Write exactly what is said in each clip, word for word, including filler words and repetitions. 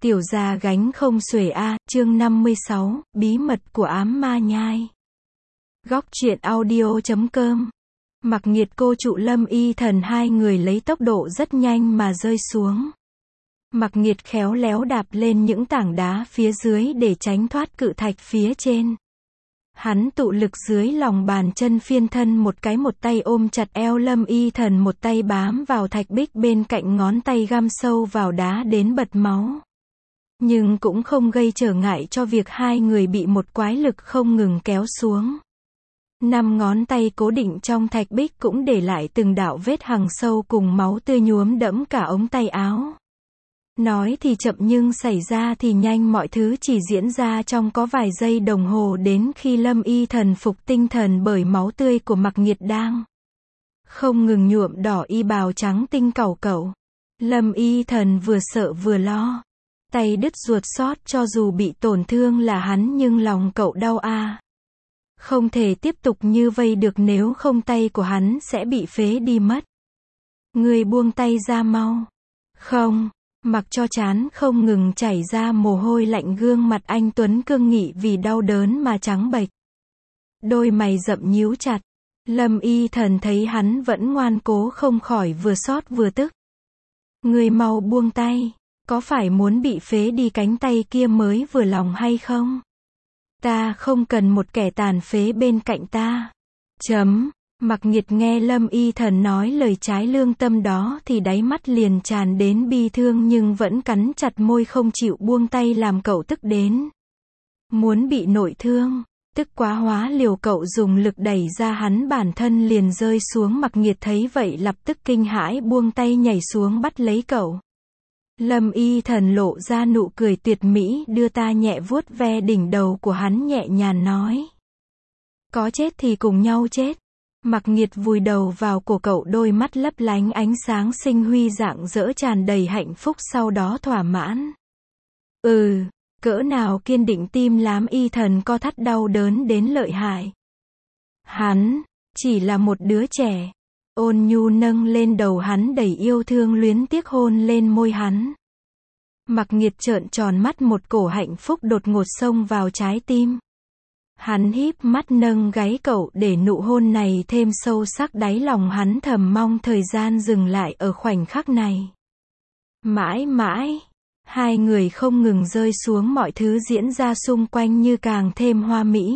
Tiểu gia gánh không xuể a, chương năm mươi sáu, bí mật của ám ma nhai. Góc truyện audio chấm com. Mặc Nghiệt cô trụ Lâm Y Thần hai người lấy tốc độ rất nhanh mà rơi xuống. Mặc Nghiệt khéo léo đạp lên những tảng đá phía dưới để tránh thoát cự thạch phía trên. Hắn tụ lực dưới lòng bàn chân phiên thân một cái, một tay ôm chặt eo Lâm Y Thần, một tay bám vào thạch bích bên cạnh, ngón tay găm sâu vào đá đến bật máu. Nhưng cũng không gây trở ngại cho việc hai người bị một quái lực không ngừng kéo xuống. Năm ngón tay cố định trong thạch bích cũng để lại từng đạo vết hằn sâu cùng máu tươi nhuốm đẫm cả ống tay áo. Nói thì chậm nhưng xảy ra thì nhanh, mọi thứ chỉ diễn ra trong có vài giây đồng hồ, đến khi Lâm Y Thần phục tinh thần bởi máu tươi của Mặc Nghiệt đang không ngừng nhuộm đỏ y bào trắng tinh cẩu cẩu. Lâm Y Thần vừa sợ vừa lo. Tay đứt ruột xót, cho dù bị tổn thương là hắn nhưng lòng cậu đau a. À. Không thể tiếp tục như vây được, nếu không tay của hắn sẽ bị phế đi mất. Người buông tay ra mau. Không, mặc cho trán không ngừng chảy ra mồ hôi lạnh, gương mặt anh tuấn cương nghị vì đau đớn mà trắng bệch. Đôi mày rậm nhíu chặt. Lâm Y Thần thấy hắn vẫn ngoan cố, không khỏi vừa xót vừa tức. Người mau buông tay. Có phải muốn bị phế đi cánh tay kia mới vừa lòng hay không? Ta không cần một kẻ tàn phế bên cạnh ta. Chấm. Mặc Nghiệt nghe Lâm Y Thần nói lời trái lương tâm đó thì đáy mắt liền tràn đến bi thương, nhưng vẫn cắn chặt môi không chịu buông tay, làm cậu tức đến muốn bị nội thương. Tức quá hóa liều, cậu dùng lực đẩy ra hắn, bản thân liền rơi xuống. Mặc Nghiệt thấy vậy lập tức kinh hãi, buông tay nhảy xuống bắt lấy cậu. Lâm Y Thần lộ ra nụ cười tuyệt mỹ, đưa ta nhẹ vuốt ve đỉnh đầu của hắn, nhẹ nhàng nói. Có chết thì cùng nhau chết. Mặc Nghiệt vùi đầu vào cổ cậu, đôi mắt lấp lánh ánh sáng sinh huy rạng rỡ, tràn đầy hạnh phúc, sau đó thỏa mãn. Ừ, cỡ nào kiên định. Tim Lâm Y Thần co thắt đau đớn đến lợi hại. Hắn chỉ là một đứa trẻ. Ôn nhu nâng lên đầu hắn, đầy yêu thương luyến tiếc hôn lên môi hắn. Mặc Nghiệt trợn tròn mắt, một cổ hạnh phúc đột ngột xông vào trái tim. Hắn híp mắt nâng gáy cậu, để nụ hôn này thêm sâu sắc. Đáy lòng hắn thầm mong thời gian dừng lại ở khoảnh khắc này. Mãi mãi, hai người không ngừng rơi xuống, mọi thứ diễn ra xung quanh như càng thêm hoa mỹ.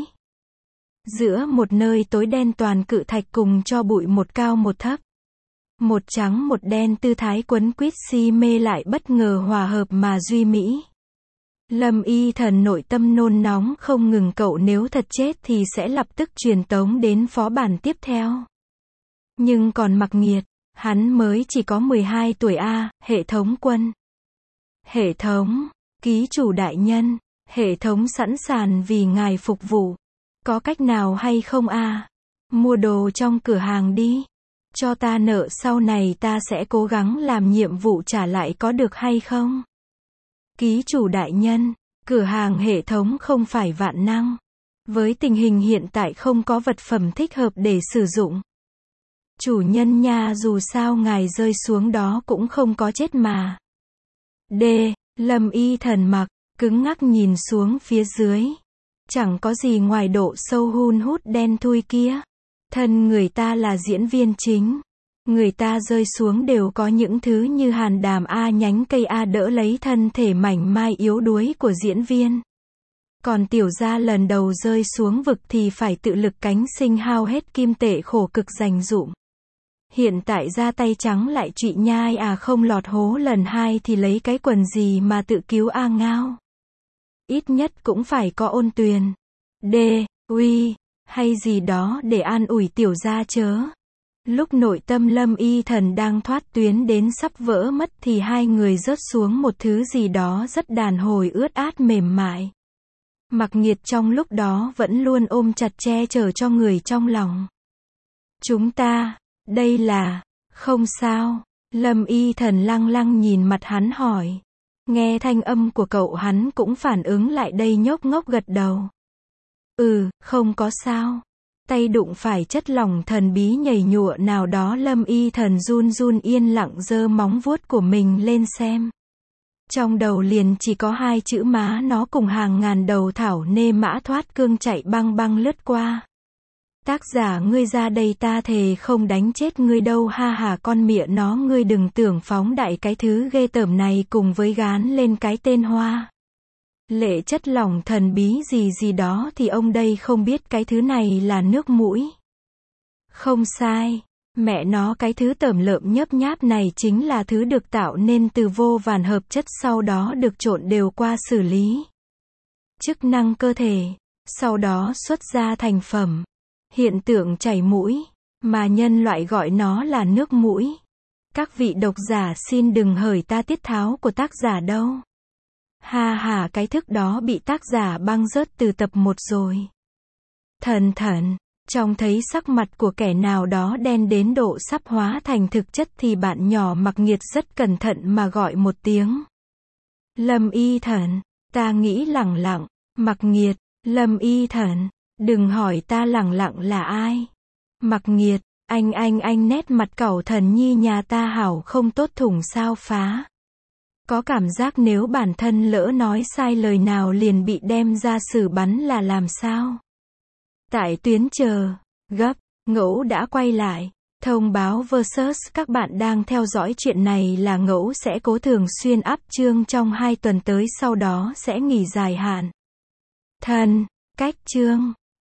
Giữa một nơi tối đen, toàn cự thạch cùng cho bụi, một cao một thấp. Một trắng một đen, tư thái quấn quýt si mê lại bất ngờ hòa hợp mà duy mỹ. Lâm Y Thần nội tâm nôn nóng không ngừng, cậu nếu thật chết thì sẽ lập tức truyền tống đến phó bản tiếp theo. Nhưng còn Mặc Nghiệt, hắn mới chỉ có mười hai tuổi a. À, hệ thống quân. Hệ thống, ký chủ đại nhân, hệ thống sẵn sàng vì ngài phục vụ. Có cách nào hay không a? À? Mua đồ trong cửa hàng đi. Cho ta nợ, sau này ta sẽ cố gắng làm nhiệm vụ trả lại, có được hay không? Ký chủ đại nhân, cửa hàng hệ thống không phải vạn năng. Với tình hình hiện tại không có vật phẩm thích hợp để sử dụng. Chủ nhân nha, dù sao ngài rơi xuống đó cũng không có chết mà. D. Lâm Y Thần mặc, cứng ngắc nhìn xuống phía dưới. Chẳng có gì ngoài độ sâu hun hút đen thui kia. Thân người ta là diễn viên chính. Người ta rơi xuống đều có những thứ như hàn đàm A, nhánh cây A đỡ lấy thân thể mảnh mai yếu đuối của diễn viên. Còn tiểu gia lần đầu rơi xuống vực thì phải tự lực cánh sinh, hao hết kim tệ khổ cực dành dụm. Hiện tại ra tay trắng lại trụy nhai à, không lọt hố lần hai thì lấy cái quần gì mà tự cứu a ngao. Ít nhất cũng phải có ôn tuyền. D. Uy. Hay gì đó để an ủi tiểu gia chớ. Lúc nội tâm Lâm Y Thần đang thoát tuyến đến sắp vỡ mất thì hai người rớt xuống một thứ gì đó rất đàn hồi, ướt át mềm mại. Mặc Nghiệt trong lúc đó vẫn luôn ôm chặt che chở cho người trong lòng. Chúng ta, đây là, không sao. Lâm Y Thần lăng lăng nhìn mặt hắn hỏi. Nghe thanh âm của cậu hắn cũng phản ứng lại đây, nhốc ngốc gật đầu. Ừ, không có sao. Tay đụng phải chất lỏng thần bí nhầy nhụa nào đó, Lâm Y Thần run run yên lặng giơ móng vuốt của mình lên xem. Trong đầu liền chỉ có hai chữ má nó cùng hàng ngàn đầu thảo nê mã thoát cương chạy băng băng lướt qua. Tác giả ngươi ra đây ta thề không đánh chết ngươi đâu ha hà con mịa nó ngươi đừng tưởng phóng đại cái thứ ghê tởm này cùng với gán lên cái tên hoa. Lệ chất lỏng thần bí gì gì đó thì ông đây không biết cái thứ này là nước mũi. Không sai. Mẹ nó cái thứ tởm lợm nhớp nháp này chính là thứ được tạo nên từ vô vàn hợp chất sau đó được trộn đều qua xử lý chức năng cơ thể, sau đó xuất ra thành phẩm. Hiện tượng chảy mũi, mà nhân loại gọi nó là nước mũi. Các vị độc giả xin đừng hởi ta tiết tháo của tác giả đâu. Ha ha cái thức đó bị tác giả băng rớt từ tập một rồi. Thần thần. Trông thấy sắc mặt của kẻ nào đó đen đến độ sắp hóa thành thực chất thì bạn nhỏ Mặc Nghiệt rất cẩn thận mà gọi một tiếng. Lâm Y Thần, ta nghĩ lẳng lặng, Mặc Nghiệt, Lâm Y Thần, đừng hỏi ta lẳng lặng là ai. Mặc Nghiệt, anh anh anh nét mặt cẩu thần nhi nhà ta hảo không tốt thủng sao phá. Có cảm giác nếu bản thân lỡ nói sai lời nào liền bị đem ra xử bắn là làm sao? Tại tuyến chờ, gấp, Ngẫu đã quay lại. Thông báo versus các bạn đang theo dõi chuyện này là Ngẫu sẽ cố thường xuyên up chương trong hai tuần tới sau đó sẽ nghỉ dài hạn. Thần, cách chương.